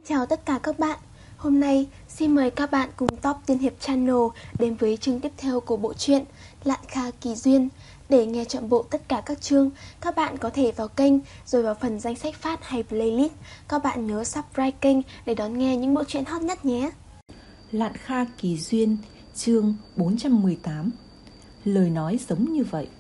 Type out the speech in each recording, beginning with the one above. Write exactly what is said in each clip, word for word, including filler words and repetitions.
Chào tất cả các bạn. Hôm nay xin mời các bạn cùng Top Tiên Hiệp Channel đến với chương tiếp theo của bộ truyện Lạn Kha Kỳ Duyên. Để nghe trọn bộ tất cả các chương, các bạn có thể vào kênh rồi vào phần danh sách phát hay playlist. Các bạn nhớ subscribe kênh để đón nghe những bộ truyện hot nhất nhé. Lạn Kha Kỳ Duyên, chương bốn trăm mười tám. Lời nói giống như vậy.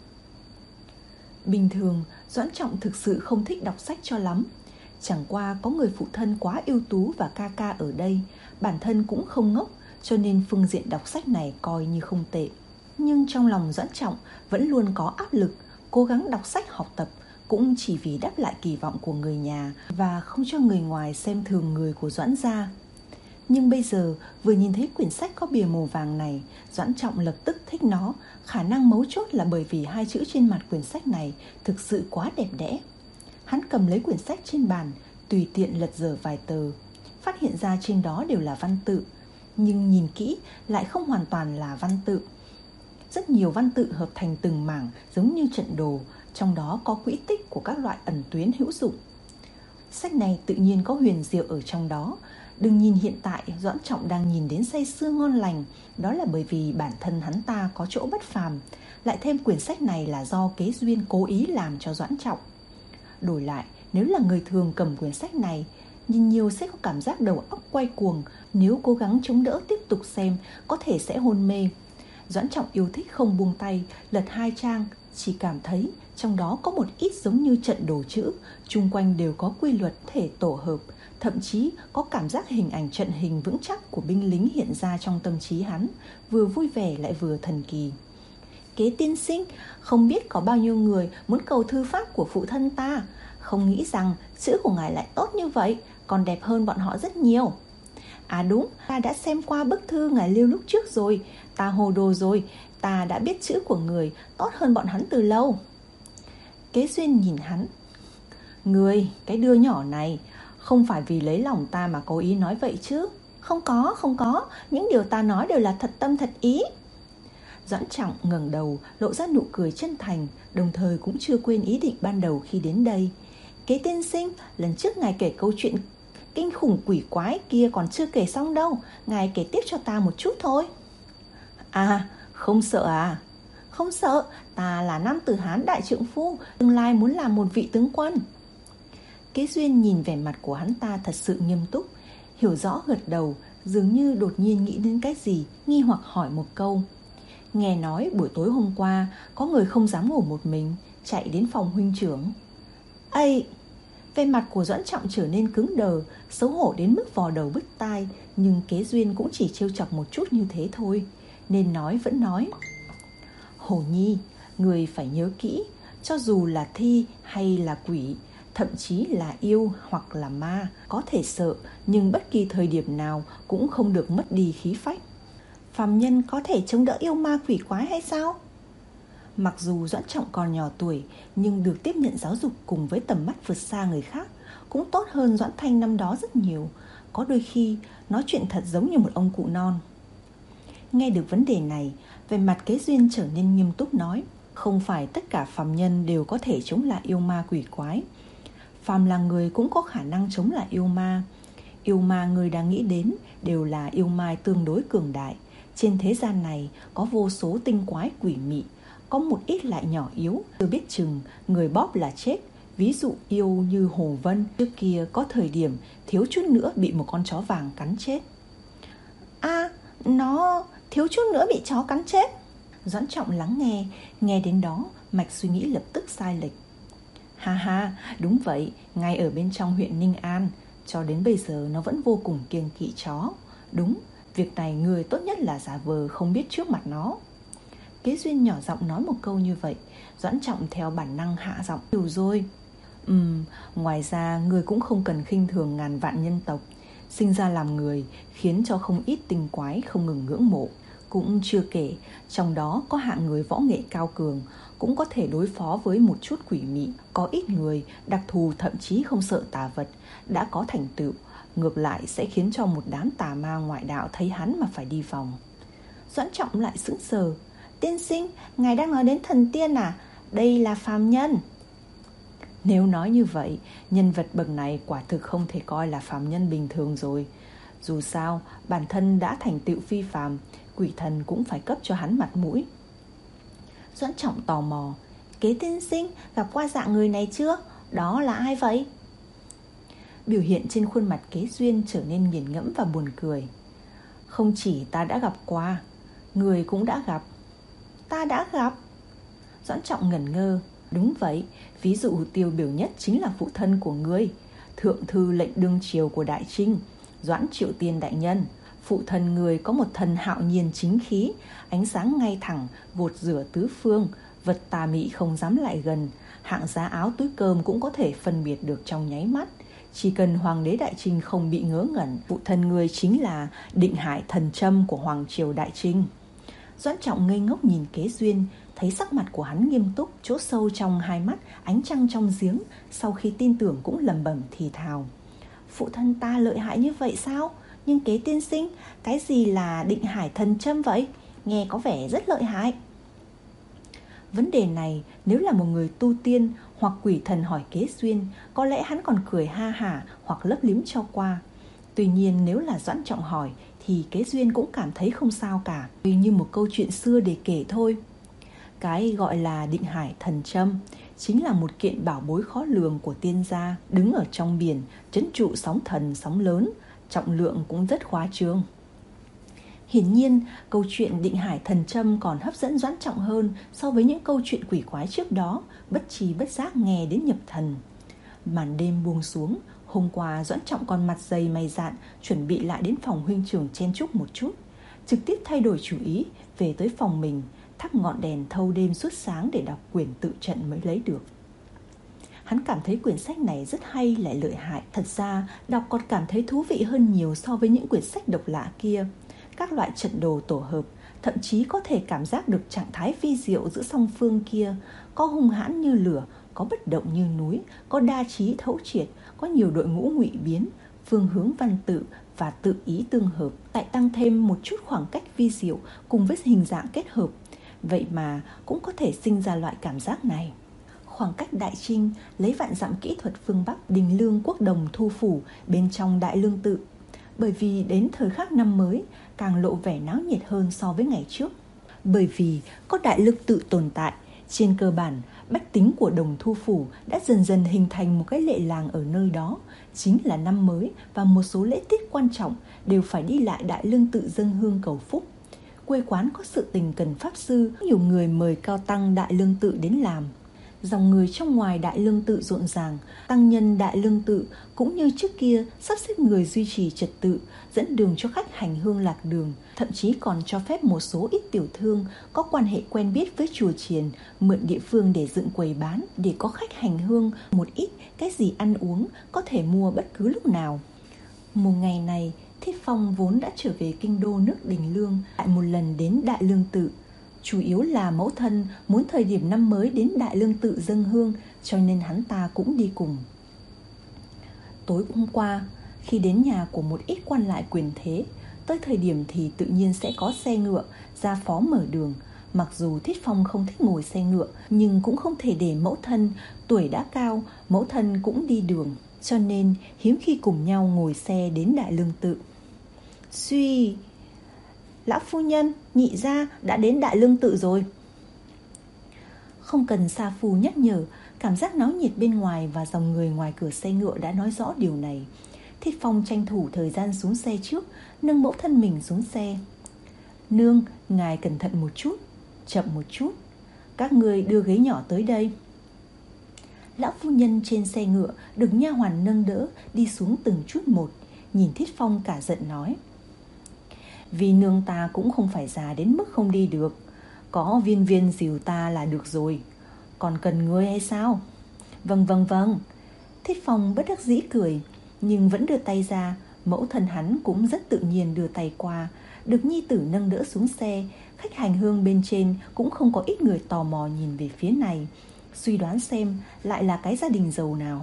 Bình thường, Doãn Trọng thực sự không thích đọc sách cho lắm. Chẳng qua có người phụ thân quá ưu tú và ca ca ở đây, bản thân cũng không ngốc, cho nên phương diện đọc sách này coi như không tệ. Nhưng trong lòng Doãn Trọng vẫn luôn có áp lực, cố gắng đọc sách học tập, cũng chỉ vì đáp lại kỳ vọng của người nhà và không cho người ngoài xem thường người của Doãn gia. Nhưng bây giờ vừa nhìn thấy quyển sách có bìa màu vàng này, Doãn Trọng lập tức thích nó. Khả năng mấu chốt là bởi vì hai chữ trên mặt quyển sách này thực sự quá đẹp đẽ. Hắn cầm lấy quyển sách trên bàn, tùy tiện lật dở vài tờ, phát hiện ra trên đó đều là văn tự, nhưng nhìn kỹ lại không hoàn toàn là văn tự. Rất nhiều văn tự hợp thành từng mảng giống như trận đồ, trong đó có quỹ tích của các loại ẩn tuyến hữu dụng. Sách này tự nhiên có huyền diệu ở trong đó. Đừng nhìn hiện tại Doãn Trọng đang nhìn đến say sưa ngon lành, đó là bởi vì bản thân hắn ta có chỗ bất phàm, lại thêm quyển sách này là do Kế Duyên cố ý làm cho Doãn Trọng. Đổi lại, nếu là người thường cầm quyển sách này, nhìn nhiều sẽ có cảm giác đầu óc quay cuồng, nếu cố gắng chống đỡ tiếp tục xem, có thể sẽ hôn mê. Doãn Trọng yêu thích không buông tay, lật hai trang, chỉ cảm thấy trong đó có một ít giống như trận đồ chữ, chung quanh đều có quy luật thể tổ hợp, thậm chí có cảm giác hình ảnh trận hình vững chắc của binh lính hiện ra trong tâm trí hắn, vừa vui vẻ lại vừa thần kỳ. Kế tiên sinh, không biết có bao nhiêu người muốn cầu thư pháp của phụ thân ta, không nghĩ rằng chữ của ngài lại tốt như vậy, còn đẹp hơn bọn họ rất nhiều. À đúng, ta đã xem qua bức thư ngài lưu lúc trước rồi, ta hồ đồ rồi, ta đã biết chữ của người tốt hơn bọn hắn từ lâu. Kế Duyên nhìn hắn. Người, cái đứa nhỏ này, không phải vì lấy lòng ta mà cố ý nói vậy chứ? Không có, không có, những điều ta nói đều là thật tâm thật ý. Doãn Trọng ngẩng đầu, lộ ra nụ cười chân thành, đồng thời cũng chưa quên ý định ban đầu khi đến đây. Kế tiên sinh, lần trước ngài kể câu chuyện kinh khủng quỷ quái kia còn chưa kể xong đâu, ngài kể tiếp cho ta một chút thôi. À, không sợ à? Không sợ, ta là nam tử Hán đại trượng phu, tương lai muốn làm một vị tướng quân. Kế Duyên nhìn vẻ mặt của hắn ta thật sự nghiêm túc, hiểu rõ gật đầu, dường như đột nhiên nghĩ đến cái gì, nghi hoặc hỏi một câu. Nghe nói buổi tối hôm qua có người không dám ngủ một mình, chạy đến phòng huynh trưởng. Ây! Vẻ mặt của Doãn Trọng trở nên cứng đờ, xấu hổ đến mức vò đầu bứt tai, nhưng Kế Duyên cũng chỉ trêu chọc một chút như thế thôi, nên nói vẫn nói. Hổ nhi, người phải nhớ kỹ, cho dù là thi hay là quỷ, thậm chí là yêu hoặc là ma, có thể sợ, nhưng bất kỳ thời điểm nào cũng không được mất đi khí phách. Phàm nhân có thể chống đỡ yêu ma quỷ quái hay sao? Mặc dù Doãn Trọng còn nhỏ tuổi, nhưng được tiếp nhận giáo dục cùng với tầm mắt vượt xa người khác cũng tốt hơn Doãn Thanh năm đó rất nhiều. Có đôi khi nói chuyện thật giống như một ông cụ non. Nghe được vấn đề này, về mặt Kế Duyên trở nên nghiêm túc nói. Không phải tất cả phàm nhân đều có thể chống lại yêu ma quỷ quái. Phàm là người cũng có khả năng chống lại yêu ma. Yêu ma người đang nghĩ đến đều là yêu ma tương đối cường đại. Trên thế gian này có vô số tinh quái quỷ mị, có một ít lại nhỏ yếu, chưa biết chừng người bóp là chết. Ví dụ yêu như Hồ Vân, trước kia có thời điểm thiếu chút nữa bị một con chó vàng cắn chết. À, nó thiếu chút nữa bị chó cắn chết. Doãn Trọng lắng nghe, nghe đến đó mạch suy nghĩ lập tức sai lệch. Ha ha, đúng vậy, ngay ở bên trong huyện Ninh An, cho đến bây giờ nó vẫn vô cùng kiêng kỵ chó. Đúng, việc này người tốt nhất là giả vờ không biết trước mặt nó. Kế Duyên nhỏ giọng nói một câu như vậy, Doãn Trọng theo bản năng hạ giọng. Hiểu rồi. Ừm, ngoài ra người cũng không cần khinh thường ngàn vạn nhân tộc. Sinh ra làm người khiến cho không ít tinh quái không ngừng ngưỡng mộ. Cũng chưa kể, trong đó có hạng người võ nghệ cao cường, cũng có thể đối phó với một chút quỷ mị. Có ít người đặc thù thậm chí không sợ tà vật, đã có thành tựu, ngược lại sẽ khiến cho một đám tà ma ngoại đạo thấy hắn mà phải đi vòng. Doãn Trọng lại sững sờ. Tiên sinh, ngài đang nói đến thần tiên à? Đây là phàm nhân. Nếu nói như vậy, nhân vật bậc này quả thực không thể coi là phàm nhân bình thường rồi. Dù sao, bản thân đã thành tựu phi phàm, quỷ thần cũng phải cấp cho hắn mặt mũi. Doãn Trọng tò mò, Kế tiên sinh gặp qua dạng người này chưa? Đó là ai vậy? Biểu hiện trên khuôn mặt Kế Duyên trở nên nghiền ngẫm và buồn cười. Không chỉ ta đã gặp qua, người cũng đã gặp. Ta đã gặp? Doãn Trọng ngẩn ngơ. Đúng vậy, ví dụ tiêu biểu nhất chính là phụ thân của ngươi, thượng thư lệnh đương triều của Đại Trinh, Doãn Triệu Tiên đại nhân. Phụ thân người có một thần hạo nhiên chính khí, ánh sáng ngay thẳng, vột rửa tứ phương, vật tà mị không dám lại gần, hạng giá áo túi cơm cũng có thể phân biệt được trong nháy mắt. Chỉ cần hoàng đế Đại Trinh không bị ngớ ngẩn, phụ thân người chính là Định Hải thần châm của hoàng triều Đại Trinh. Doãn Trọng ngây ngốc nhìn Kế Duyên, thấy sắc mặt của hắn nghiêm túc, chỗ sâu trong hai mắt ánh trăng trong giếng. Sau khi tin tưởng cũng lẩm bẩm thì thào, phụ thân ta lợi hại như vậy sao? Nhưng Kế tiên sinh, cái gì là Định Hải thần châm vậy? Nghe có vẻ rất lợi hại. Vấn đề này nếu là một người tu tiên hoặc quỷ thần hỏi Kế Duyên, có lẽ hắn còn cười ha hả hoặc lấp liếm cho qua. Tuy nhiên nếu là Doãn Trọng hỏi thì Kế Duyên cũng cảm thấy không sao cả, vì như một câu chuyện xưa để kể thôi. Cái gọi là Định Hải thần châm chính là một kiện bảo bối khó lường của tiên gia, đứng ở trong biển, trấn trụ sóng thần sóng lớn, trọng lượng cũng rất khoa trương. Hiển nhiên, câu chuyện Định Hải thần châm còn hấp dẫn Doãn Trọng hơn so với những câu chuyện quỷ quái trước đó, bất tri bất giác nghe đến nhập thần. Màn đêm buông xuống, hôm qua Doãn Trọng còn mặt dày mày dạn, chuẩn bị lại đến phòng huynh trưởng chen chúc một chút, trực tiếp thay đổi chủ ý, về tới phòng mình, thắp ngọn đèn thâu đêm suốt sáng để đọc quyển tự trận mới lấy được. Hắn cảm thấy quyển sách này rất hay lại lợi hại. Thật ra, đọc còn cảm thấy thú vị hơn nhiều so với những quyển sách độc lạ kia. Các loại trận đồ tổ hợp, thậm chí có thể cảm giác được trạng thái vi diệu giữa song phương kia. Có hung hãn như lửa, có bất động như núi, có đa trí thấu triệt, có nhiều đội ngũ ngụy biến, phương hướng văn tự và tự ý tương hợp, lại tăng thêm một chút khoảng cách vi diệu cùng với hình dạng kết hợp. Vậy mà cũng có thể sinh ra loại cảm giác này. Khoảng cách Đại Trinh lấy vạn dặm kỹ thuật phương Bắc, Đình Lương Quốc Đồng thu phủ bên trong Đại Lương Tự. Bởi vì đến thời khắc năm mới càng lộ vẻ náo nhiệt hơn so với ngày trước. Bởi vì có Đại Lương Tự tồn tại, trên cơ bản bách tính của Đồng Thu Phủ đã dần dần hình thành một cái lệ làng ở nơi đó. Chính là năm mới và một số lễ tiết quan trọng đều phải đi lại Đại Lương Tự dâng hương cầu phúc. Quê quán có sự tình cần pháp sư, nhiều người mời cao tăng Đại Lương Tự đến làm. Dòng người trong ngoài Đại Lương Tự rộn ràng, tăng nhân Đại Lương Tự cũng như trước kia sắp xếp người duy trì trật tự, dẫn đường cho khách hành hương lạc đường, thậm chí còn cho phép một số ít tiểu thương có quan hệ quen biết với chùa chiền mượn địa phương để dựng quầy bán, để có khách hành hương một ít cái gì ăn uống có thể mua bất cứ lúc nào. Một ngày này, Thiết Phong vốn đã trở về kinh đô nước Đình Lương, lại một lần đến Đại Lương Tự. Chủ yếu là mẫu thân muốn thời điểm năm mới đến Đại Lương Tự dâng hương, cho nên hắn ta cũng đi cùng. Tối hôm qua, khi đến nhà của một ít quan lại quyền thế, tới thời điểm thì tự nhiên sẽ có xe ngựa ra phó mở đường. Mặc dù Thiết Phong không thích ngồi xe ngựa, nhưng cũng không thể để mẫu thân, tuổi đã cao, mẫu thân cũng đi đường, cho nên hiếm khi cùng nhau ngồi xe đến Đại Lương Tự. Suy, lão phu nhân, nhị gia đã đến Đại Lương Tự rồi. Không cần sa phu nhắc nhở, cảm giác náo nhiệt bên ngoài và dòng người ngoài cửa xe ngựa đã nói rõ điều này. Thiết Phong tranh thủ thời gian xuống xe trước, nâng mẫu thân mình xuống xe. Nương, ngài cẩn thận một chút, chậm một chút, các người đưa ghế nhỏ tới đây. Lão phu nhân trên xe ngựa được nha hoàn nâng đỡ đi xuống từng chút một, nhìn Thiết Phong cả giận nói: vì nương ta cũng không phải già đến mức không đi được, có viên viên dìu ta là được rồi, còn cần ngươi hay sao? Vâng vâng vâng. Thiết Phong bất đắc dĩ cười, nhưng vẫn đưa tay ra. Mẫu thân hắn cũng rất tự nhiên đưa tay qua, được nhi tử nâng đỡ xuống xe. Khách hành hương bên trên cũng không có ít người tò mò nhìn về phía này, suy đoán xem lại là cái gia đình giàu nào.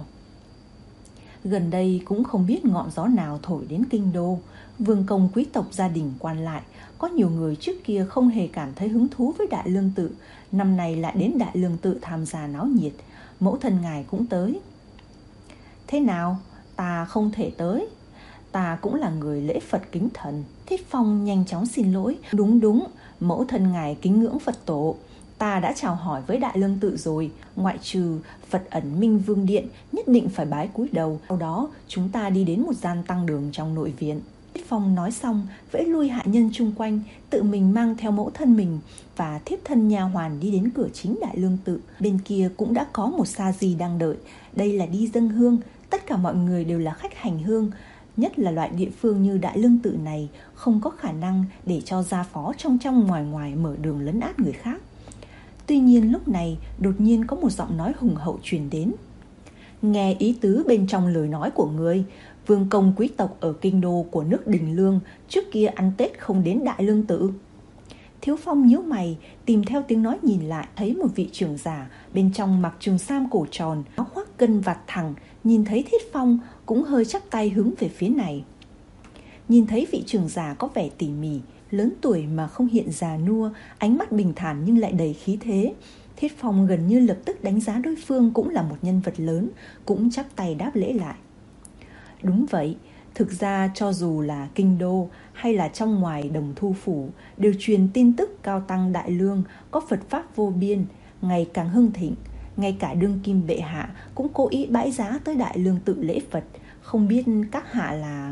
Gần đây cũng không biết ngọn gió nào thổi đến kinh đô, vương công quý tộc gia đình quan lại, có nhiều người trước kia không hề cảm thấy hứng thú với Đại Lương Tự, năm nay lại đến Đại Lương Tự tham gia náo nhiệt. mẫu thân ngài cũng tới. Thế nào, ta không thể tới? Ta cũng là người lễ Phật kính thần. Thiết Phong nhanh chóng xin lỗi. Đúng đúng, mẫu thân ngài kính ngưỡng Phật tổ. Ta đã chào hỏi với Đại Lương Tự rồi, ngoại trừ Phật ẩn Minh Vương Điện nhất định phải bái cúi đầu. Sau đó chúng ta đi đến một gian tăng đường trong nội viện. Thiết Phong nói xong, vẫy lui hạ nhân chung quanh, tự mình mang theo mẫu thân mình và thiếp thân nha hoàn đi đến cửa chính Đại Lương Tự. Bên kia cũng đã có một sa di đang đợi. Đây là đi dâng hương, tất cả mọi người đều là khách hành hương. Nhất là loại địa phương như Đại Lương Tự này không có khả năng để cho gia phó trong trong ngoài ngoài mở đường lấn át người khác. Tuy nhiên lúc này đột nhiên có một giọng nói hùng hậu truyền đến. Nghe ý tứ bên trong lời nói của ngươi, vương công quý tộc ở kinh đô của nước Đình Lương trước kia ăn Tết không đến Đại Lương Tự. Thiếu Phong nhíu mày, tìm theo tiếng nói nhìn lại, thấy một vị trưởng giả bên trong mặc trường sam cổ tròn, áo khoác gân vạt thẳng, nhìn thấy Thiết Phong cũng hơi chắp tay hướng về phía này. Nhìn thấy vị trưởng giả có vẻ tỉ mỉ, lớn tuổi mà không hiện già nua, ánh mắt bình thản nhưng lại đầy khí thế. Thiết Phong gần như lập tức đánh giá đối phương cũng là một nhân vật lớn, cũng chắp tay đáp lễ lại. Đúng vậy, thực ra cho dù là kinh đô hay là trong ngoài Đồng Thu phủ đều truyền tin tức cao tăng Đại Lương có Phật pháp vô biên, ngày càng hưng thịnh. Ngay cả đương kim bệ hạ cũng cố ý bãi giá tới Đại Lương Tự lễ Phật. Không biết các hạ là...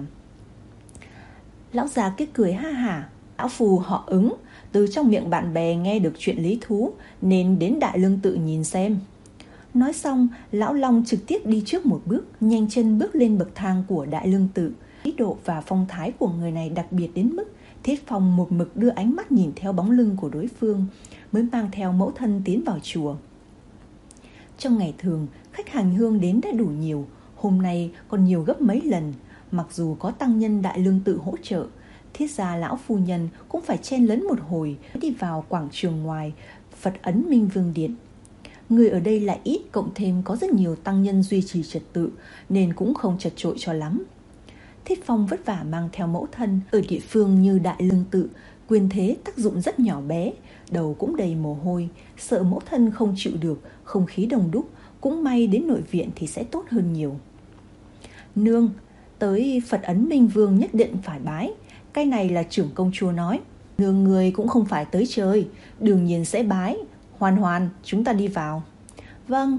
Lão già kia cười ha hả. Lão phù họ Ứng, từ trong miệng bạn bè nghe được chuyện lý thú nên đến Đại Lương Tự nhìn xem. Nói xong, lão Long trực tiếp đi trước một bước, nhanh chân bước lên bậc thang của Đại Lương Tự. Ý độ và phong thái của người này đặc biệt đến mức Thiết Phong một mực đưa ánh mắt nhìn theo bóng lưng của đối phương, mới mang theo mẫu thân tiến vào chùa. Trong ngày thường, khách hành hương đến đã đủ nhiều, hôm nay còn nhiều gấp mấy lần. Mặc dù có tăng nhân Đại Lương Tự hỗ trợ, Thiết gia lão phu nhân cũng phải chen lấn một hồi đi vào quảng trường ngoài Phật ấn Minh Vương Điện. Người ở đây lại ít, cộng thêm có rất nhiều tăng nhân duy trì trật tự nên cũng không chật chội cho lắm. Thiết Phong vất vả mang theo mẫu thân ở địa phương như Đại Lương Tự, quyền thế tác dụng rất nhỏ bé, đầu cũng đầy mồ hôi, sợ mẫu thân không chịu được không khí đông đúc, cũng may đến nội viện thì sẽ tốt hơn nhiều. Nương, tới Phật ấn Minh Vương nhất định phải bái, cái này là trưởng công chúa nói. Nương người cũng không phải tới chơi, đương nhiên sẽ bái. Hoàn Hoàn, chúng ta đi vào. Vâng.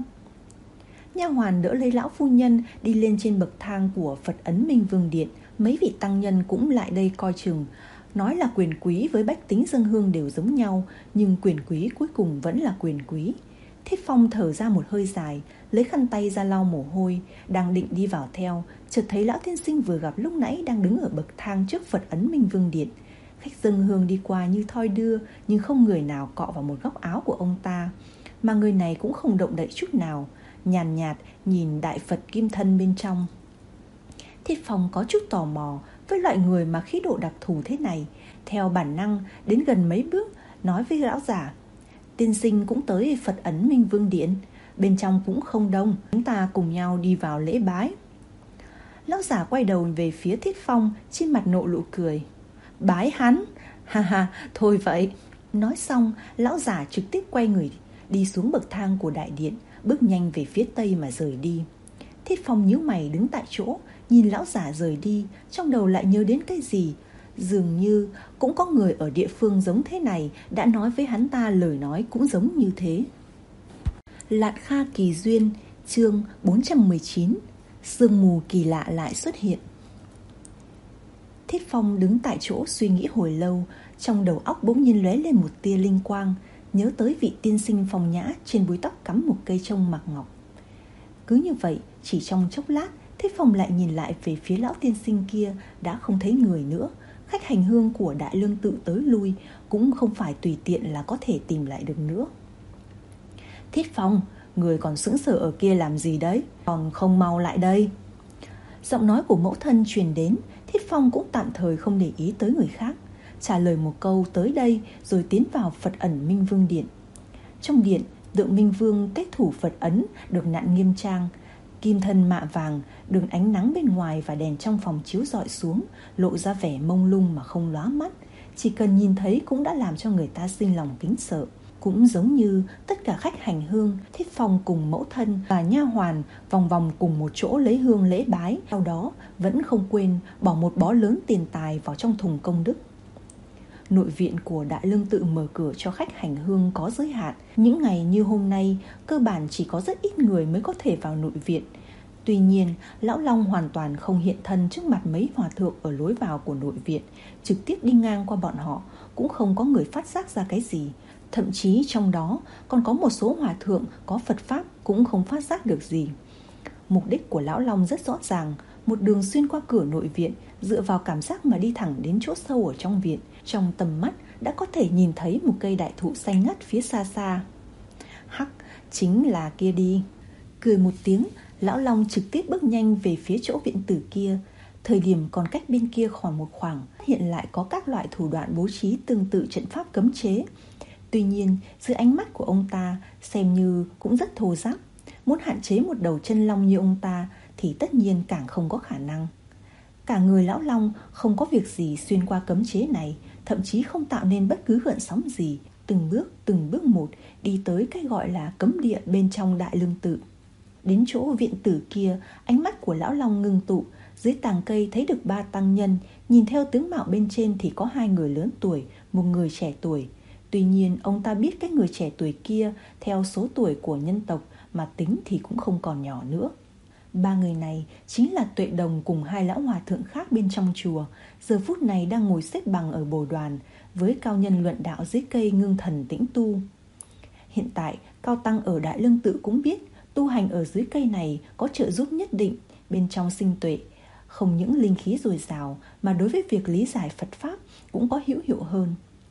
Nha hoàn đỡ lấy lão phu nhân đi lên trên bậc thang của Phật ấn Minh Vương Điện. Mấy vị tăng nhân cũng lại đây coi chừng. Nói là quyền quý với bách tính dâng hương đều giống nhau, nhưng quyền quý cuối cùng vẫn là quyền quý. Thiết Phong thở ra một hơi dài, lấy khăn tay ra lau mồ hôi, đang định đi vào theo, chợt thấy lão tiên sinh vừa gặp lúc nãy đang đứng ở bậc thang trước Phật ấn Minh Vương Điện. Khách dâng hương đi qua như thoi đưa, nhưng không người nào cọ vào một góc áo của ông ta, mà người này cũng không động đậy chút nào, nhàn nhạt nhìn đại Phật kim thân bên trong. Thiết Phong có chút tò mò với loại người mà khí độ đặc thù thế này, theo bản năng đến gần mấy bước, nói với lão giả: Tiên sinh cũng tới Phật ấn Minh Vương Điện, bên trong cũng không đông, chúng ta cùng nhau đi vào lễ bái. Lão giả quay đầu về phía Thiết Phong, trên mặt nụ nụ cười. Bái hắn? Ha ha, thôi vậy. Nói xong, lão giả trực tiếp quay người đi xuống bậc thang của đại điện, bước nhanh về phía tây mà rời đi. Thiết Phong nhíu mày đứng tại chỗ, nhìn lão giả rời đi, trong đầu lại nhớ đến cái gì. Dường như cũng có người ở địa phương giống thế này đã nói với hắn ta lời nói cũng giống như thế. Lạn Kha Kỳ Duyên, chương bốn trăm mười chín. Sương mù kỳ lạ lại xuất hiện. Thiết Phong đứng tại chỗ suy nghĩ hồi lâu, trong đầu óc bỗng nhiên lóe lên một tia linh quang, nhớ tới vị tiên sinh phong nhã trên búi tóc cắm một cây trông mạc ngọc. Cứ như vậy, chỉ trong chốc lát, Thiết Phong lại nhìn lại về phía lão tiên sinh kia, đã không thấy người nữa. Khách hành hương của Đại Lương Tự tới lui cũng không phải tùy tiện là có thể tìm lại được nữa. Thiết Phong, người còn sững sờ ở kia làm gì đấy, còn không mau lại đây. Giọng nói của mẫu thân truyền đến. Thiết Phong cũng tạm thời không để ý tới người khác, trả lời một câu tới đây rồi tiến vào Phật ẩn Minh Vương Điện. Trong điện, tượng Minh Vương kết thủ Phật ấn được nặn nghiêm trang, kim thân mạ vàng, đường ánh nắng bên ngoài và đèn trong phòng chiếu rọi xuống, lộ ra vẻ mông lung mà không lóa mắt, chỉ cần nhìn thấy cũng đã làm cho người ta sinh lòng kính sợ. Cũng giống như tất cả khách hành hương, Thiết Phong cùng mẫu thân và nha hoàn vòng vòng cùng một chỗ lấy hương lễ bái, sau đó vẫn không quên bỏ một bó lớn tiền tài vào trong thùng công đức. Nội viện của Đại Lương Tự mở cửa cho khách hành hương có giới hạn. Những ngày như hôm nay, cơ bản chỉ có rất ít người mới có thể vào nội viện. Tuy nhiên, Lão Long hoàn toàn không hiện thân trước mặt mấy hòa thượng ở lối vào của nội viện, trực tiếp đi ngang qua bọn họ, cũng không có người phát giác ra cái gì. Thậm chí trong đó còn có một số hòa thượng có Phật Pháp cũng không phát giác được gì. Mục đích của Lão Long rất rõ ràng, một đường xuyên qua cửa nội viện, dựa vào cảm giác mà đi thẳng đến chỗ sâu ở trong viện. Trong tầm mắt đã có thể nhìn thấy một cây đại thụ xanh ngắt phía xa xa. Hắc, chính là kia đi. Cười một tiếng, Lão Long trực tiếp bước nhanh về phía chỗ viện tử kia. Thời điểm còn cách bên kia khoảng một khoảng, hiện lại có các loại thủ đoạn bố trí tương tự trận pháp cấm chế. Tuy nhiên, dưới ánh mắt của ông ta xem như cũng rất thô ráp. Muốn hạn chế một đầu chân long như ông ta thì tất nhiên càng không có khả năng. Cả người Lão Long không có việc gì xuyên qua cấm chế này, thậm chí không tạo nên bất cứ gợn sóng gì, từng bước từng bước một đi tới cái gọi là cấm địa bên trong Đại Lương Tự. Đến chỗ viện tử kia, ánh mắt của Lão Long ngưng tụ. Dưới tàng cây thấy được ba tăng nhân, nhìn theo tướng mạo bên trên thì có hai người lớn tuổi, một người trẻ tuổi. Tuy nhiên ông ta biết cái người trẻ tuổi kia theo số tuổi của nhân tộc mà tính thì cũng không còn nhỏ nữa. Ba người này chính là Tuệ Đồng cùng hai lão hòa thượng khác bên trong chùa, giờ phút này đang ngồi xếp bằng ở bồ đoàn với cao nhân luận đạo dưới cây ngưng thần tĩnh tu. Hiện tại cao tăng ở Đại Lương Tự cũng biết tu hành ở dưới cây này có trợ giúp nhất định bên trong sinh tuệ, không những linh khí dồi dào mà đối với việc lý giải Phật Pháp cũng có hữu hiệu hơn.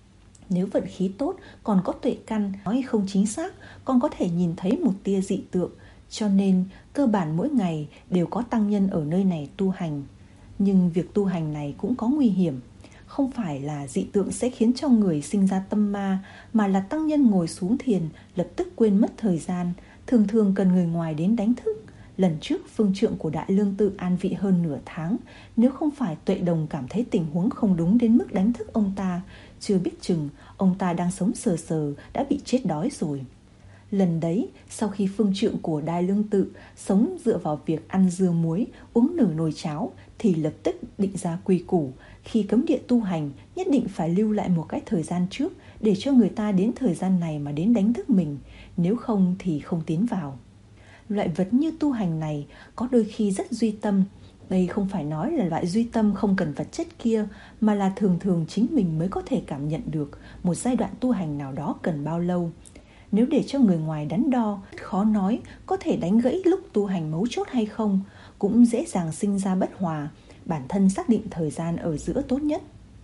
Nếu vận khí tốt còn có tuệ căn, nói không chính xác còn có thể nhìn thấy một tia dị tượng, cho nên cơ bản mỗi ngày đều có tăng nhân ở nơi này tu hành. Nhưng việc tu hành này cũng có nguy hiểm. Không phải là dị tượng sẽ khiến cho người sinh ra tâm ma, mà là tăng nhân ngồi xuống thiền lập tức quên mất thời gian, thường thường cần người ngoài đến đánh thức. Lần trước phương trượng của Đại Lương Tự an vị hơn nửa tháng, nếu không phải Tuệ Đồng cảm thấy tình huống không đúng đến mức đánh thức ông ta, chưa biết chừng ông ta đang sống sờ sờ đã bị chết đói rồi. Lần đấy, sau khi phương trượng của Đại Lương Tự sống dựa vào việc ăn dưa muối, uống nửa nồi cháo, thì lập tức định ra quy củ, khi cấm địa tu hành nhất định phải lưu lại một cái thời gian trước để cho người ta đến thời gian này mà đến đánh thức mình, nếu không thì không tiến vào. Loại vật như tu hành này có đôi khi rất duy tâm. Đây không phải nói là loại duy tâm không cần vật chất kia, mà là thường thường chính mình mới có thể cảm nhận được một giai đoạn tu hành nào đó cần bao lâu. Nếu để cho người ngoài đắn đo, khó nói có thể đánh gãy lúc tu hành mấu chốt hay không, cũng dễ dàng sinh ra bất hòa, bản thân xác định thời gian ở giữa tốt nhất.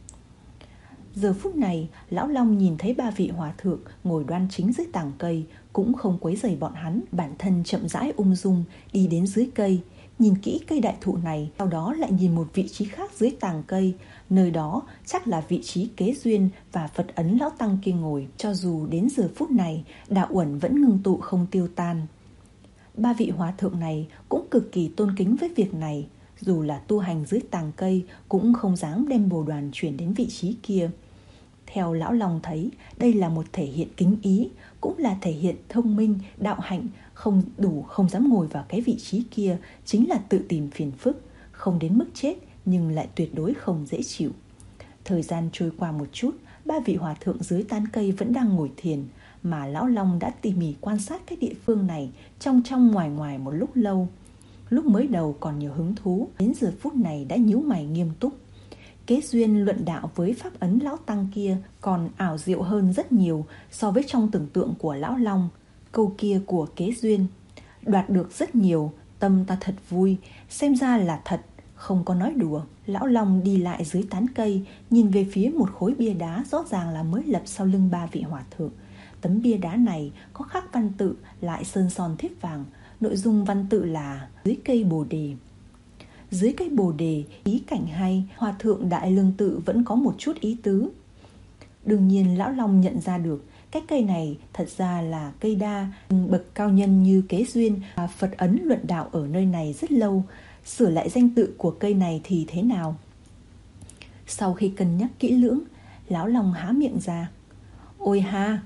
Giờ phút này, Lão Long nhìn thấy ba vị hòa thượng ngồi đoan chính dưới tàng cây, cũng không quấy rầy bọn hắn, bản thân chậm rãi ung dung đi đến dưới cây, nhìn kỹ cây đại thụ này, sau đó lại nhìn một vị trí khác dưới tàng cây, nơi đó chắc là vị trí kế duyên và Phật ấn lão tăng kia ngồi. Cho dù đến giờ phút này, đạo uẩn vẫn ngưng tụ không tiêu tan. Ba vị hòa thượng này cũng cực kỳ tôn kính với việc này, dù là tu hành dưới tàng cây cũng không dám đem bồ đoàn chuyển đến vị trí kia. Theo Lão Long thấy, đây là một thể hiện kính ý, cũng là thể hiện thông minh, đạo hạnh, không đủ không dám ngồi vào cái vị trí kia, chính là tự tìm phiền phức, không đến mức chết nhưng lại tuyệt đối không dễ chịu. Thời gian trôi qua một chút, ba vị hòa thượng dưới tán cây vẫn đang ngồi thiền, mà Lão Long đã tỉ mỉ quan sát cái địa phương này trong trong ngoài ngoài một lúc lâu. Lúc mới đầu còn nhiều hứng thú, đến giờ phút này đã nhíu mày nghiêm túc. Kế duyên luận đạo với pháp ấn lão tăng kia còn ảo diệu hơn rất nhiều so với trong tưởng tượng của Lão Long. Câu kia của Kế duyên: đoạt được rất nhiều, tâm ta thật vui, xem ra là thật, không có nói đùa. Lão Long đi lại dưới tán cây, nhìn về phía một khối bia đá rõ ràng là mới lập sau lưng ba vị hòa thượng. Tấm bia đá này có khắc văn tự, lại sơn son thiếp vàng. Nội dung văn tự là dưới cây bồ đề. Dưới cây bồ đề, ý cảnh hay, hòa thượng Đại Lương Tự vẫn có một chút ý tứ. Đương nhiên Lão Long nhận ra được cái cây này thật ra là cây đa. Bậc cao nhân như Kế duyên và Phật ấn luận đạo ở nơi này rất lâu, sửa lại danh tự của cây này thì thế nào? Sau khi cân nhắc kỹ lưỡng, Lão Long há miệng ra: ôi ha,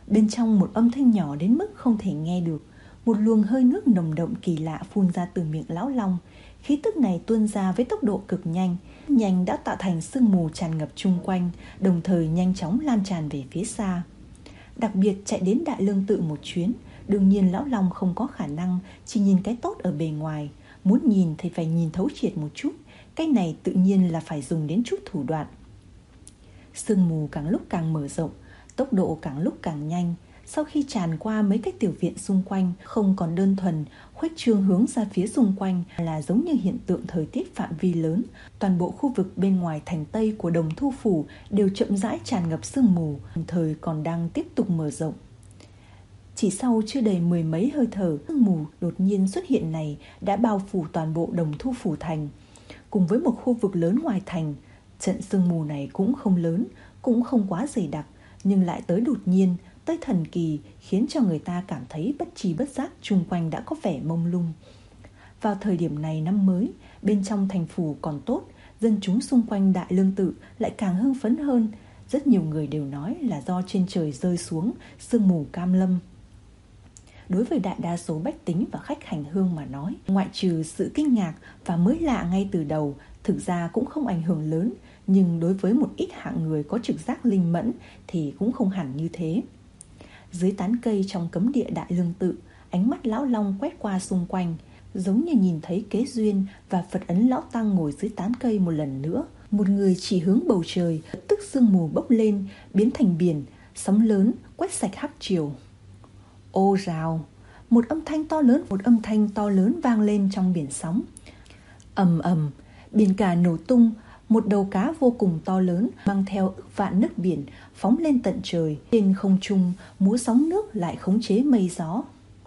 Bên trong một âm thanh nhỏ đến mức không thể nghe được, một luồng hơi nước nồng đậm kỳ lạ phun ra từ miệng lão long. Khí tức này tuôn ra với tốc độ cực nhanh, nhanh đã tạo thành sương mù tràn ngập chung quanh, đồng thời nhanh chóng lan tràn về phía xa. Đặc biệt chạy đến Đại Lương Tự một chuyến, đương nhiên lão long không có khả năng chỉ nhìn cái tốt ở bề ngoài, muốn nhìn thì phải nhìn thấu triệt một chút. Cái này tự nhiên là phải dùng đến chút thủ đoạn. Sương mù càng lúc càng mở rộng, tốc độ càng lúc càng nhanh. Sau khi tràn qua mấy cái tiểu viện xung quanh, không còn đơn thuần khuếch trương hướng ra phía xung quanh, là giống như hiện tượng thời tiết phạm vi lớn. Toàn bộ khu vực bên ngoài thành Tây của Đồng Thu Phủ đều chậm rãi tràn ngập sương mù, đồng thời còn đang tiếp tục mở rộng. Chỉ sau chưa đầy mười mấy hơi thở, sương mù đột nhiên xuất hiện này đã bao phủ toàn bộ Đồng Thu Phủ thành, cùng với một khu vực lớn ngoài thành. Trận sương mù này cũng không lớn, cũng không quá dày đặc, nhưng lại tới đột nhiên, tới thần kỳ, khiến cho người ta cảm thấy bất tri bất giác chung quanh đã có vẻ mông lung. Vào thời điểm này năm mới, bên trong thành phủ còn tốt, dân chúng xung quanh Đại Lương Tự lại càng hưng phấn hơn. Rất nhiều người đều nói là do trên trời rơi xuống sương mù cam lâm. Đối với đại đa số bách tính và khách hành hương mà nói, ngoại trừ sự kinh ngạc và mới lạ ngay từ đầu, thực ra cũng không ảnh hưởng lớn. Nhưng đối với một ít hạng người có trực giác linh mẫn thì cũng không hẳn như thế. Dưới tán cây trong cấm địa Đại Lương Tự, ánh mắt lão long quét qua xung quanh, giống như nhìn thấy Kế Duyên và Phật Ấn lão tăng ngồi dưới tán cây một lần nữa. Một người chỉ hướng bầu trời, tức sương mù bốc lên, biến thành biển, sóng lớn quét sạch hắc triều. Ô rào, một âm thanh to lớn, một âm thanh to lớn vang lên trong biển sóng. Ầm ầm, biển cả nổ tung. Một đầu cá vô cùng to lớn mang theo ức vạn nước biển phóng lên tận trời. Trên không trung, múa sóng nước lại khống chế mây gió.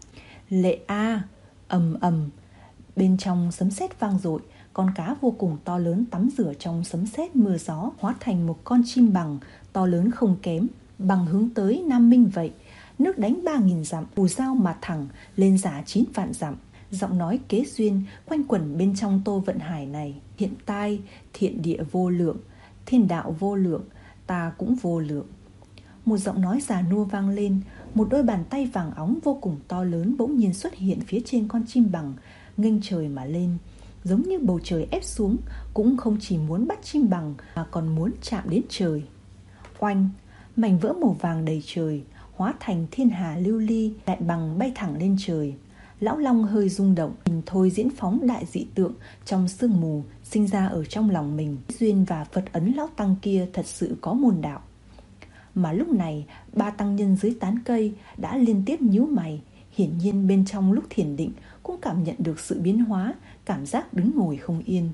Lệ a, ầm ầm, bên trong sấm sét vang dội. Con cá vô cùng to lớn tắm rửa trong sấm sét mưa gió, hóa thành một con chim bằng to lớn không kém, bằng hướng tới Nam Minh vậy. Nước đánh ba nghìn dặm, phù sao mà thẳng lên giả chín vạn dặm. Giọng nói Kế Duyên quanh quẩn bên trong Tô Vận Hải này. Hiện tại thiện địa vô lượng, thiên đạo vô lượng, ta cũng vô lượng. Một giọng nói già nua vang lên. Một đôi bàn tay vàng óng vô cùng to lớn bỗng nhiên xuất hiện phía trên con chim bằng, nghênh trời mà lên, giống như bầu trời ép xuống. Cũng không chỉ muốn bắt chim bằng mà còn muốn chạm đến trời. Oanh, mảnh vỡ màu vàng đầy trời, hóa thành thiên hà lưu ly, đại bằng bay thẳng lên trời. Lão long hơi rung động, nhìn thôi diễn phóng đại dị tượng trong sương mù sinh ra ở trong lòng mình. Duyên và Phật Ấn lão tăng kia thật sự có môn đạo. Mà lúc này, ba tăng nhân dưới tán cây đã liên tiếp nhíu mày. Hiển nhiên bên trong lúc thiền định cũng cảm nhận được sự biến hóa, cảm giác đứng ngồi không yên.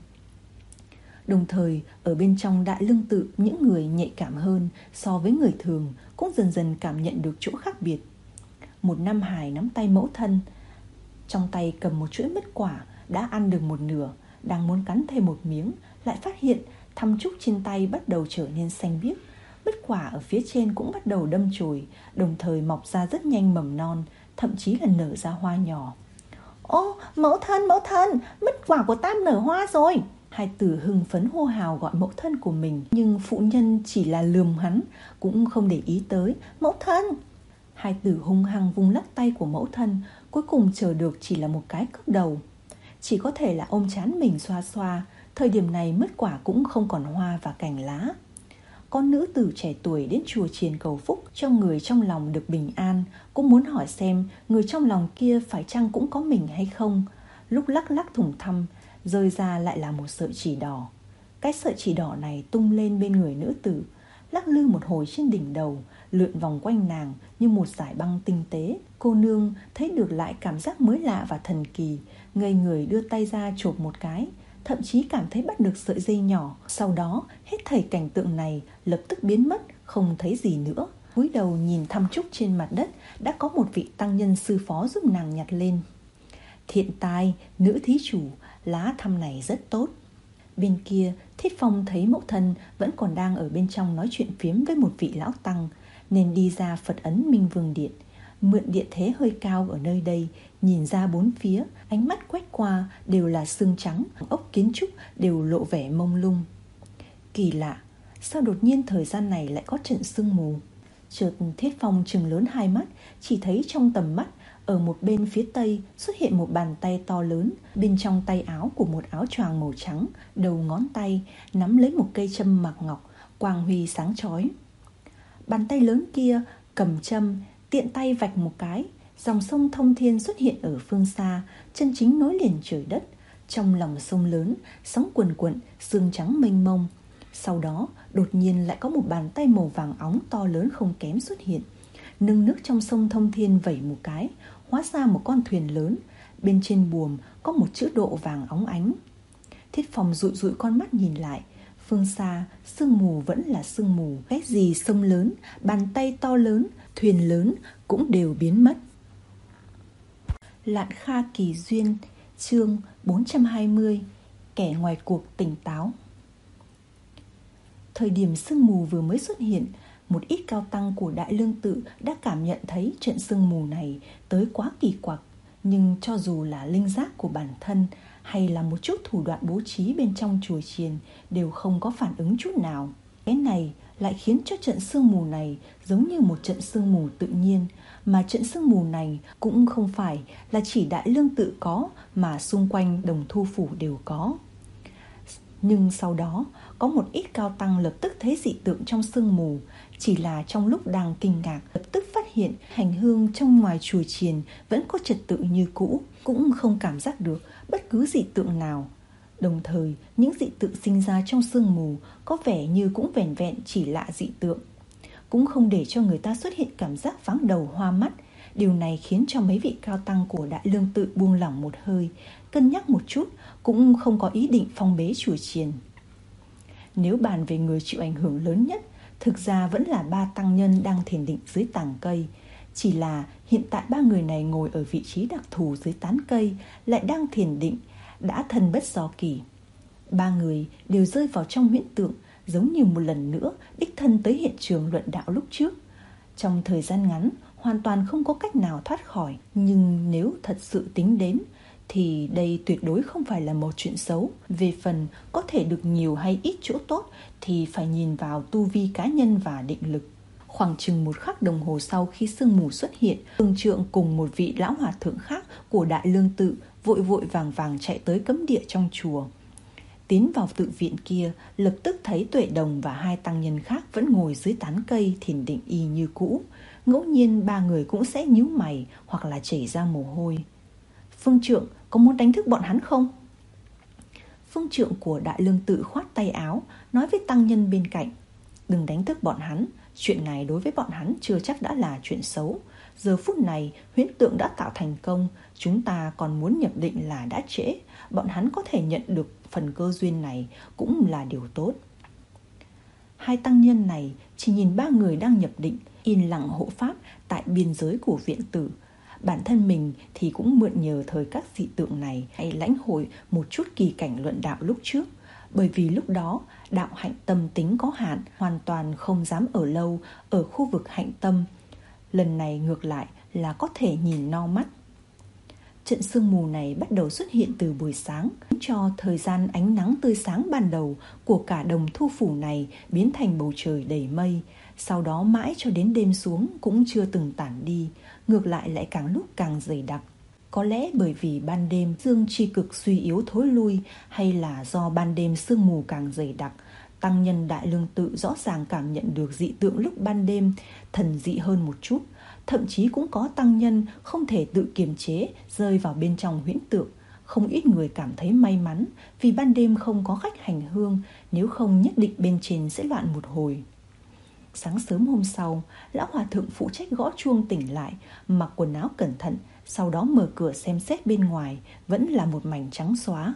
Đồng thời, ở bên trong Đại Lương Tự, những người nhạy cảm hơn so với người thường cũng dần dần cảm nhận được chỗ khác biệt. Một nam hài nắm tay mẫu thân, trong tay cầm một chuỗi mứt quả, đã ăn được một nửa, đang muốn cắn thêm một miếng, lại phát hiện thăm trúc trên tay bắt đầu trở nên xanh biếc. Mứt quả ở phía trên cũng bắt đầu đâm chồi, đồng thời mọc ra rất nhanh mầm non, thậm chí là nở ra hoa nhỏ. Ô, mẫu thân, mẫu thân, mứt quả của ta nở hoa rồi. Hai tử hưng phấn hô hào gọi mẫu thân của mình, nhưng phụ nhân chỉ là lườm hắn, cũng không để ý tới. Mẫu thân! Hai tử hung hăng vung lắc tay của mẫu thân, cuối cùng chờ được chỉ là một cái cốc đầu. Chỉ có thể là ôm trán mình xoa xoa. Thời điểm này mứt quả cũng không còn hoa và cành lá. Con nữ tử trẻ tuổi đến chùa chiền cầu phúc cho người trong lòng được bình an, cũng muốn hỏi xem người trong lòng kia phải chăng cũng có mình hay không. Lúc lắc lắc thủng thăm, rơi ra lại là một sợi chỉ đỏ. Cái sợi chỉ đỏ này tung lên bên người nữ tử, lắc lư một hồi trên đỉnh đầu, lượn vòng quanh nàng như một dải băng tinh tế. Cô nương thấy được lại cảm giác mới lạ và thần kỳ, ngây người đưa tay ra chộp một cái, thậm chí cảm thấy bắt được sợi dây nhỏ. Sau đó hết thảy cảnh tượng này lập tức biến mất, không thấy gì nữa. Cúi đầu nhìn thăm trúc trên mặt đất, đã có một vị tăng nhân sư phó giúp nàng nhặt lên. Thiện tai, nữ thí chủ, lá thăm này rất tốt. Bên kia, Thiết Phong thấy mẫu thân vẫn còn đang ở bên trong nói chuyện phiếm với một vị lão tăng, nên đi ra Phật Ấn Minh Vương Điện, mượn địa thế hơi cao ở nơi đây, nhìn ra bốn phía, ánh mắt quét qua đều là xương trắng, ốc kiến trúc đều lộ vẻ mông lung. Kỳ lạ, sao đột nhiên thời gian này lại có trận sương mù? Chợt Thiết Phong trừng lớn hai mắt, chỉ thấy trong tầm mắt, ở một bên phía tây xuất hiện một bàn tay to lớn. Bên trong tay áo của một áo choàng màu trắng, đầu ngón tay nắm lấy một cây châm mạc ngọc, quang huy sáng chói. Bàn tay lớn kia cầm châm, tiện tay vạch một cái, dòng sông thông thiên xuất hiện ở phương xa, chân chính nối liền trời đất. Trong lòng sông lớn, sóng cuồn cuộn, sương trắng mênh mông. Sau đó, đột nhiên lại có một bàn tay màu vàng óng to lớn không kém xuất hiện, nâng nước trong sông thông thiên vẩy một cái, hóa ra một con thuyền lớn. Bên trên buồm có một chữ độ vàng óng ánh. Thiết Phong dụi dụi con mắt nhìn lại. Phương xa, sương mù vẫn là sương mù. Cái gì sông lớn, bàn tay to lớn, thuyền lớn cũng đều biến mất. Lạn Kha Kỳ Duyên, chương bốn trăm hai mươi. Kẻ ngoài cuộc tỉnh táo. Thời điểm sương mù vừa mới xuất hiện, một ít cao tăng của Đại Lương Tự đã cảm nhận thấy trận sương mù này tới quá kỳ quặc. Nhưng cho dù là linh giác của bản thân hay là một chút thủ đoạn bố trí bên trong chùa chiền đều không có phản ứng chút nào. Cái này lại khiến cho trận sương mù này giống như một trận sương mù tự nhiên. Mà trận sương mù này cũng không phải là chỉ Đại Lương Tự có, mà xung quanh Đồng Thu Phủ đều có. Nhưng sau đó, có một ít cao tăng lập tức thấy dị tượng trong sương mù. Chỉ là trong lúc đang kinh ngạc, lập tức phát hiện hành hương trong ngoài chùa chiền vẫn có trật tự như cũ, cũng không cảm giác được bất cứ dị tượng nào. Đồng thời, những dị tượng sinh ra trong sương mù có vẻ như cũng vẻn vẹn chỉ lạ dị tượng, cũng không để cho người ta xuất hiện cảm giác váng đầu hoa mắt. Điều này khiến cho mấy vị cao tăng của Đại Lương Tự buông lỏng một hơi, cân nhắc một chút, cũng không có ý định phong bế chùa chiền. Nếu bàn về người chịu ảnh hưởng lớn nhất, thực ra vẫn là ba tăng nhân đang thiền định dưới tàng cây. Chỉ là hiện tại ba người này ngồi ở vị trí đặc thù dưới tán cây, lại đang thiền định, đã thân bất do kỳ. Ba người đều rơi vào trong huyễn tượng, giống như một lần nữa đích thân tới hiện trường luận đạo lúc trước. Trong thời gian ngắn, hoàn toàn không có cách nào thoát khỏi. Nhưng nếu thật sự tính đến, thì đây tuyệt đối không phải là một chuyện xấu. Về phần có thể được nhiều hay ít chỗ tốt thì phải nhìn vào tu vi cá nhân và định lực. Khoảng chừng một khắc đồng hồ sau khi sương mù xuất hiện, Phương Trượng cùng một vị lão hòa thượng khác của Đại Lương Tự vội vội vàng vàng chạy tới cấm địa trong chùa. Tiến vào tự viện kia, lập tức thấy Tuệ Đồng và hai tăng nhân khác vẫn ngồi dưới tán cây thiền định y như cũ. Ngẫu nhiên ba người cũng sẽ nhíu mày hoặc là chảy ra mồ hôi. Phương Trượng, có muốn đánh thức bọn hắn không? Phương Trượng của Đại Lương Tự khoát tay áo, nói với tăng nhân bên cạnh: đừng đánh thức bọn hắn, chuyện này đối với bọn hắn chưa chắc đã là chuyện xấu. Giờ phút này huyễn tượng đã tạo thành công, chúng ta còn muốn nhập định là đã trễ. Bọn hắn có thể nhận được phần cơ duyên này cũng là điều tốt. Hai tăng nhân này chỉ nhìn ba người đang nhập định, yên lặng hộ pháp tại biên giới của viện tử. Bản thân mình thì cũng mượn nhờ thời các dị tượng này hay lãnh hội một chút kỳ cảnh luận đạo lúc trước. Bởi vì lúc đó đạo hạnh tâm tính có hạn, hoàn toàn không dám ở lâu ở khu vực hạnh tâm. Lần này ngược lại là có thể nhìn no mắt. Trận sương mù này bắt đầu xuất hiện từ buổi sáng, cho thời gian ánh nắng tươi sáng ban đầu của cả Đồng Thu Phủ này biến thành bầu trời đầy mây. Sau đó mãi cho đến đêm xuống cũng chưa từng tản đi, ngược lại lại càng lúc càng dày đặc. Có lẽ bởi vì ban đêm dương chi cực suy yếu thối lui, hay là do ban đêm sương mù càng dày đặc, tăng nhân Đại Lương Tự rõ ràng cảm nhận được dị tượng lúc ban đêm thần dị hơn một chút. Thậm chí cũng có tăng nhân không thể tự kiềm chế, rơi vào bên trong huyễn tượng. Không ít người cảm thấy may mắn vì ban đêm không có khách hành hương, nếu không nhất định bên trên sẽ loạn một hồi. Sáng sớm hôm sau, lão hòa thượng phụ trách gõ chuông tỉnh lại, mặc quần áo cẩn thận, sau đó mở cửa xem xét bên ngoài, vẫn là một mảnh trắng xóa.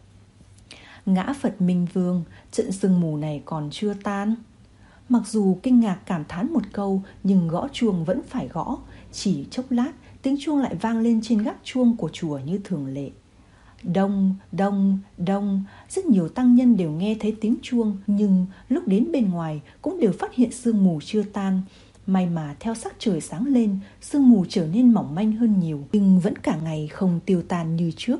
Ngã Phật Minh Vương, trận sương mù này còn chưa tan. Mặc dù kinh ngạc cảm thán một câu, nhưng gõ chuông vẫn phải gõ. Chỉ chốc lát, tiếng chuông lại vang lên trên gác chuông của chùa như thường lệ. Đông, đông, đông. Rất nhiều tăng nhân đều nghe thấy tiếng chuông, nhưng lúc đến bên ngoài cũng đều phát hiện sương mù chưa tan. May mà theo sắc trời sáng lên, sương mù trở nên mỏng manh hơn nhiều, nhưng vẫn cả ngày không tiêu tan như trước.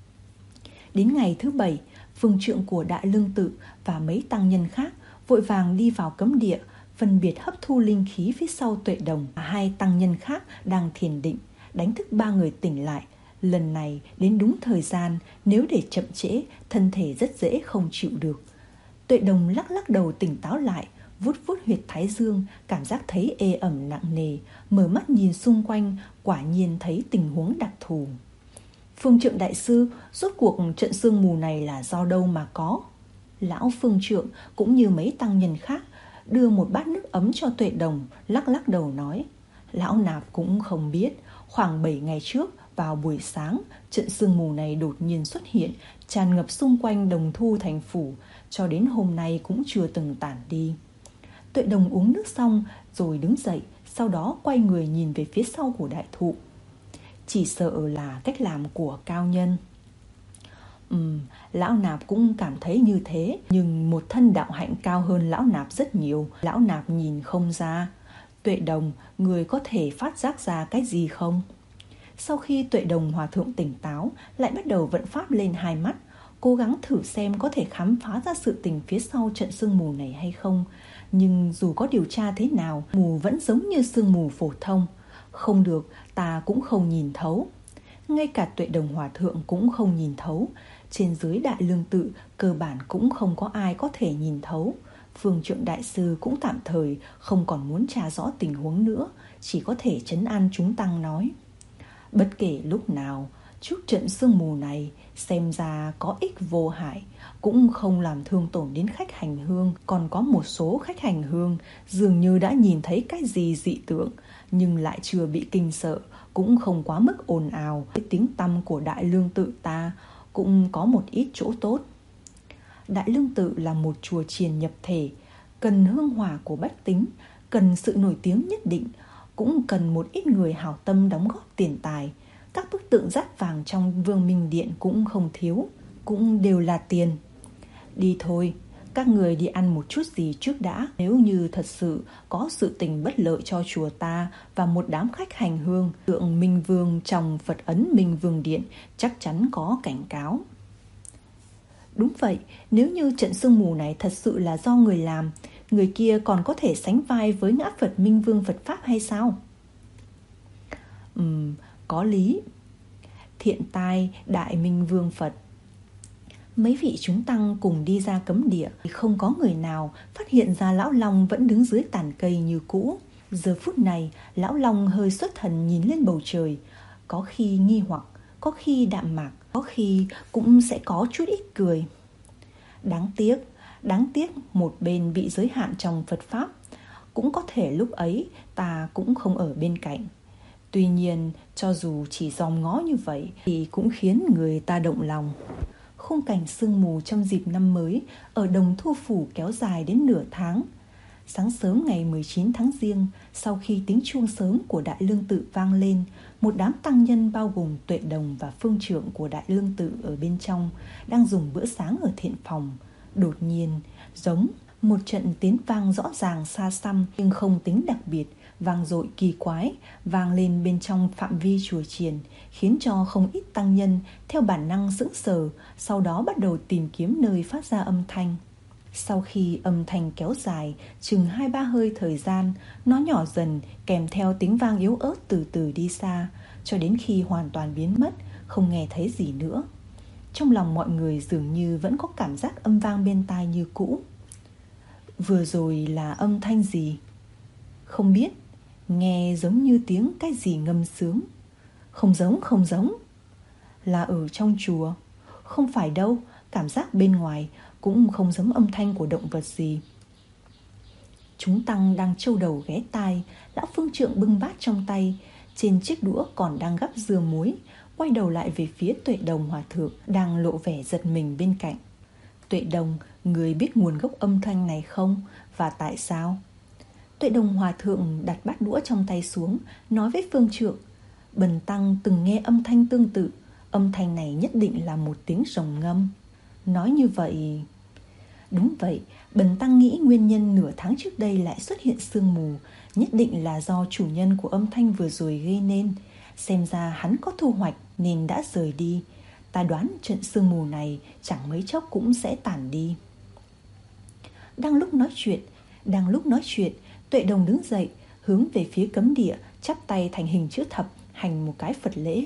Đến ngày thứ bảy, Phương Trượng của Đại Lương Tự và mấy tăng nhân khác vội vàng đi vào cấm địa. phân biệt hấp thu linh khí phía sau Tuệ Đồng. Hai tăng nhân khác đang thiền định, đánh thức ba người tỉnh lại. Lần này đến đúng thời gian, nếu để chậm trễ, thân thể rất dễ không chịu được. Tuệ Đồng lắc lắc đầu tỉnh táo lại, vuốt vuốt huyệt thái dương, cảm giác thấy ê ẩm nặng nề, mở mắt nhìn xung quanh, quả nhiên thấy tình huống đặc thù. Phương Trượng đại sư, rốt cuộc trận sương mù này là do đâu mà có? Lão Phương Trượng cũng như mấy tăng nhân khác đưa một bát nước ấm cho Tuệ Đồng, lắc lắc đầu nói: Lão nạp cũng không biết, khoảng bảy ngày trước vào buổi sáng, trận sương mù này đột nhiên xuất hiện, tràn ngập xung quanh Đồng Thu thành phủ, cho đến hôm nay cũng chưa từng tản đi. Tuệ Đồng uống nước xong rồi đứng dậy, sau đó quay người nhìn về phía sau của đại thụ. Chỉ sợ là cách làm của cao nhân. Ừm, lão nạp cũng cảm thấy như thế, nhưng một thân đạo hạnh cao hơn lão nạp rất nhiều, lão nạp nhìn không ra. Tuệ Đồng, người có thể phát giác ra cái gì không? Sau khi Tuệ Đồng hòa thượng tỉnh táo, lại bắt đầu vận pháp lên hai mắt, cố gắng thử xem có thể khám phá ra sự tình phía sau trận sương mù này hay không. Nhưng dù có điều tra thế nào, mù vẫn giống như sương mù phổ thông. Không được, ta cũng không nhìn thấu. Ngay cả Tuệ Đồng hòa thượng cũng không nhìn thấu. Trên dưới Đại Lương Tự cơ bản cũng không có ai có thể nhìn thấu. Phương Trượng đại sư cũng tạm thời không còn muốn tra rõ tình huống nữa, chỉ có thể trấn an chúng tăng nói: Bất kể lúc nào, chút trận sương mù này xem ra có ích vô hại, cũng không làm thương tổn đến khách hành hương. Còn có một số khách hành hương dường như đã nhìn thấy cái gì dị tượng, nhưng lại chưa bị kinh sợ, cũng không quá mức ồn ào. Cái tiếng tăm của Đại Lương Tự ta cũng có một ít chỗ tốt. Đại Lương Tự là một chùa chiền nhập thể, cần hương hỏa của bách tính, cần sự nổi tiếng nhất định, cũng cần một ít người hảo tâm đóng góp tiền tài. Các bức tượng dát vàng trong Vương Minh Điện cũng không thiếu, cũng đều là tiền. Đi thôi, các người đi ăn một chút gì trước đã. Nếu như thật sự có sự tình bất lợi cho chùa ta và một đám khách hành hương, tượng Minh Vương trong Phật ấn Minh Vương Điện chắc chắn có cảnh cáo. Đúng vậy, nếu như trận sương mù này thật sự là do người làm, người kia còn có thể sánh vai với ngã Phật Minh Vương Phật Pháp hay sao? Ừm, có lý. Thiện tai Đại Minh Vương Phật. Mấy vị chúng tăng cùng đi ra cấm địa, không có người nào phát hiện ra Lão Long vẫn đứng dưới tàn cây như cũ. Giờ phút này, Lão Long hơi xuất thần nhìn lên bầu trời, có khi nghi hoặc, có khi đạm mạc, có khi cũng sẽ có chút ít cười. Đáng tiếc, đáng tiếc một bên bị giới hạn trong Phật Pháp. Cũng có thể lúc ấy ta cũng không ở bên cạnh. Tuy nhiên, cho dù chỉ dòm ngó như vậy thì cũng khiến người ta động lòng. Khung cảnh sương mù trong dịp năm mới ở Đồng Thu Phủ kéo dài đến nửa tháng. Sáng sớm ngày mười chín tháng Giêng, sau khi tiếng chuông sớm của Đại Lương Tự vang lên, một đám tăng nhân bao gồm Tuệ Đồng và Phương Trượng của Đại Lương Tự ở bên trong đang dùng bữa sáng ở thiện phòng. Đột nhiên, giống một trận tiếng vang rõ ràng xa xăm nhưng không tính đặc biệt, vang dội kỳ quái, vang lên bên trong phạm vi chùa chiền, khiến cho không ít tăng nhân theo bản năng sững sờ, sau đó bắt đầu tìm kiếm nơi phát ra âm thanh. Sau khi âm thanh kéo dài chừng hai ba hơi thời gian, nó nhỏ dần kèm theo tiếng vang yếu ớt từ từ đi xa, cho đến khi hoàn toàn biến mất, không nghe thấy gì nữa. Trong lòng mọi người dường như vẫn có cảm giác âm vang bên tai như cũ. Vừa rồi là âm thanh gì? Không biết, nghe giống như tiếng cái gì ngâm sướng. Không giống, không giống. Là ở trong chùa. Không phải đâu, cảm giác bên ngoài cũng không giống âm thanh của động vật gì. Chúng tăng đang trâu đầu ghé tai. Lão Phương Trượng bưng bát trong tay, trên chiếc đũa còn đang gắp dưa muối, quay đầu lại về phía Tuệ Đồng hòa thượng đang lộ vẻ giật mình bên cạnh. Tuệ Đồng, người biết nguồn gốc âm thanh này không? Và tại sao? Tuệ Đồng hòa thượng đặt bát đũa trong tay xuống, nói với Phương Trượng: Bần tăng từng nghe âm thanh tương tự. Âm thanh này nhất định là một tiếng rồng ngâm. Nói như vậy... Đúng vậy, bần tăng nghĩ nguyên nhân nửa tháng trước đây lại xuất hiện sương mù nhất định là do chủ nhân của âm thanh vừa rồi gây nên. Xem ra hắn có thu hoạch nên đã rời đi. Ta đoán trận sương mù này chẳng mấy chốc cũng sẽ tản đi. Đang lúc nói chuyện, đang lúc nói chuyện, Tuệ Đồng đứng dậy, hướng về phía cấm địa, chắp tay thành hình chữ thập, hành một cái Phật lễ.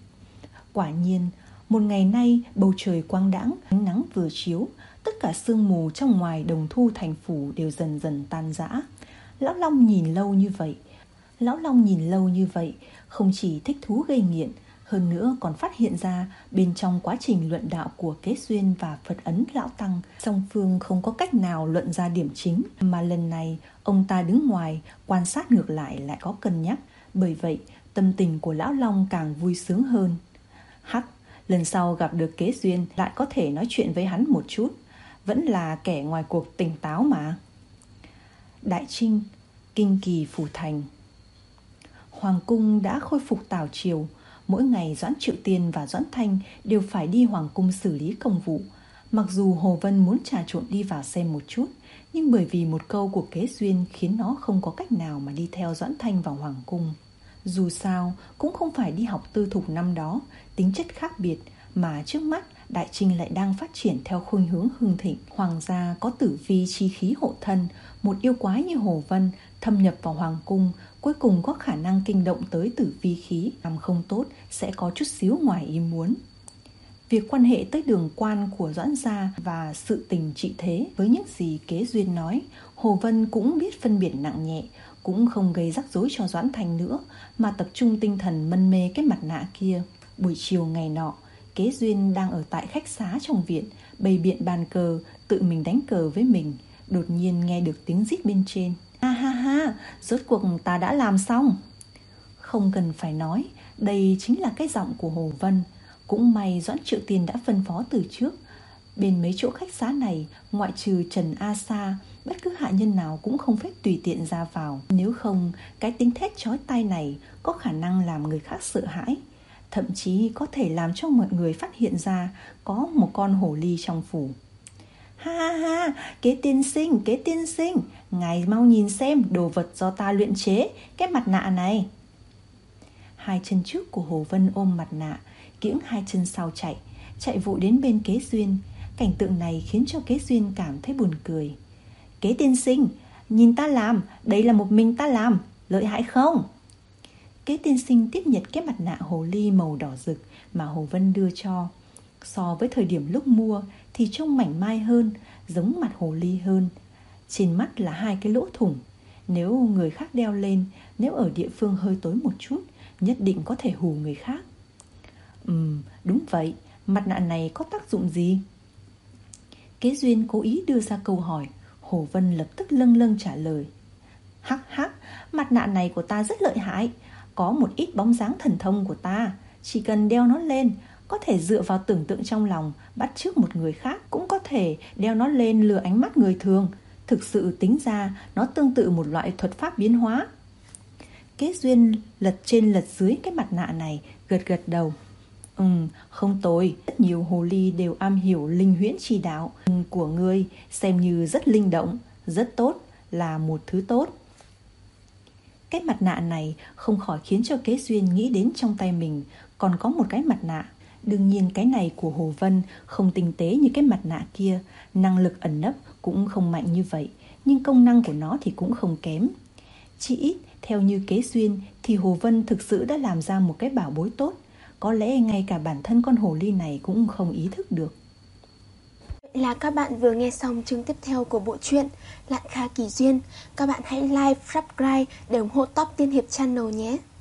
Quả nhiên, một ngày nay bầu trời quang đãng, ánh nắng vừa chiếu, tất cả sương mù trong ngoài Đồng Thu thành phủ đều dần dần tan rã. Lão Long nhìn lâu như vậy, Lão Long nhìn lâu như vậy, không chỉ thích thú gây nghiện, hơn nữa còn phát hiện ra bên trong quá trình luận đạo của Kế Duyên và Phật Ấn Lão Tăng, song phương không có cách nào luận ra điểm chính, mà lần này ông ta đứng ngoài quan sát ngược lại lại có cân nhắc. Bởi vậy tâm tình của Lão Long càng vui sướng hơn. Hắc, lần sau gặp được Kế Duyên lại có thể nói chuyện với hắn một chút, vẫn là kẻ ngoài cuộc tỉnh táo mà. Đại Trinh, Kinh Kỳ Phủ Thành. Hoàng cung đã khôi phục tảo triều. Mỗi ngày Doãn Triệu Tiên và Doãn Thanh đều phải đi hoàng cung xử lý công vụ. Mặc dù Hồ Vân muốn trà trộn đi vào xem một chút, nhưng bởi vì một câu của Kế Duyên khiến nó không có cách nào mà đi theo Doãn Thanh vào hoàng cung. Dù sao cũng không phải đi học tư thục năm đó, tính chất khác biệt, mà trước mắt Đại Trinh lại đang phát triển theo khuynh hướng hưng thịnh. Hoàng gia có tử vi chi khí hộ thân, một yêu quái như Hồ Vân thâm nhập vào hoàng cung, cuối cùng có khả năng kinh động tới tử vi khí, làm không tốt sẽ có chút xíu ngoài ý muốn. Việc quan hệ tới đường quan của Doãn gia và sự tình trị thế với những gì Kế Duyên nói, Hồ Vân cũng biết phân biệt nặng nhẹ, cũng không gây rắc rối cho Doãn Thanh nữa, mà tập trung tinh thần mân mê cái mặt nạ kia. Buổi chiều ngày nọ, Kế Duyên đang ở tại khách xá trong viện, bày biện bàn cờ, tự mình đánh cờ với mình. Đột nhiên nghe được tiếng rít bên trên. Ha ha ha, rốt cuộc ta đã làm xong. Không cần phải nói, đây chính là cái giọng của Hồ Vân. Cũng may Doãn Triệu Tiên đã phân phó từ trước. Bên mấy chỗ khách xá này, ngoại trừ Trần A Sa, bất cứ hạ nhân nào cũng không phép tùy tiện ra vào. Nếu không, cái tiếng thét chói tai này có khả năng làm người khác sợ hãi, thậm chí có thể làm cho mọi người phát hiện ra có một con hổ ly trong phủ. Ha ha ha, Kế tiên sinh, Kế tiên sinh, ngài mau nhìn xem đồ vật do ta luyện chế, cái mặt nạ này. Hai chân trước của Hồ Vân ôm mặt nạ, kiễng hai chân sau chạy, chạy vội đến bên Kế Duyên. Cảnh tượng này khiến cho Kế Duyên cảm thấy buồn cười. Kế tiên sinh, nhìn ta làm, đây là một mình ta làm, lợi hại không? Kế tiên sinh tiếp nhận cái mặt nạ hồ ly màu đỏ rực mà Hồ Vân đưa cho. So với thời điểm lúc mua thì trông mảnh mai hơn, giống mặt hồ ly hơn. Trên mắt là hai cái lỗ thủng. Nếu người khác đeo lên, nếu ở địa phương hơi tối một chút, nhất định có thể hù người khác. Ừm, đúng vậy, mặt nạ này có tác dụng gì? Kế Duyên cố ý đưa ra câu hỏi. Hồ Vân lập tức lâng lâng trả lời. Hắc hắc, mặt nạ này của ta rất lợi hại, có một ít bóng dáng thần thông của ta. Chỉ cần đeo nó lên, có thể dựa vào tưởng tượng trong lòng bắt chước một người khác, cũng có thể đeo nó lên lừa ánh mắt người thường. Thực sự tính ra nó tương tự một loại thuật pháp biến hóa. Kế Duyên lật trên lật dưới cái mặt nạ này, gật gật đầu. Ừm, không tồi, rất nhiều hồ ly đều am hiểu linh huyễn chi đạo của ngươi, xem như rất linh động, rất tốt, là một thứ tốt. Cái mặt nạ này không khỏi khiến cho Kế Duyên nghĩ đến trong tay mình còn có một cái mặt nạ. Đương nhiên cái này của Hồ Vân không tinh tế như cái mặt nạ kia, năng lực ẩn nấp cũng không mạnh như vậy, nhưng công năng của nó thì cũng không kém. Chỉ ít, theo như Kế Duyên thì Hồ Vân thực sự đã làm ra một cái bảo bối tốt. Có lẽ ngay cả bản thân con hồ ly này cũng không ý thức được. Vậy là các bạn vừa nghe xong chương tiếp theo của bộ truyện Lạn Kha Kỳ Duyên. Các bạn hãy like, subscribe để ủng hộ Top Tiên Hiệp Channel nhé.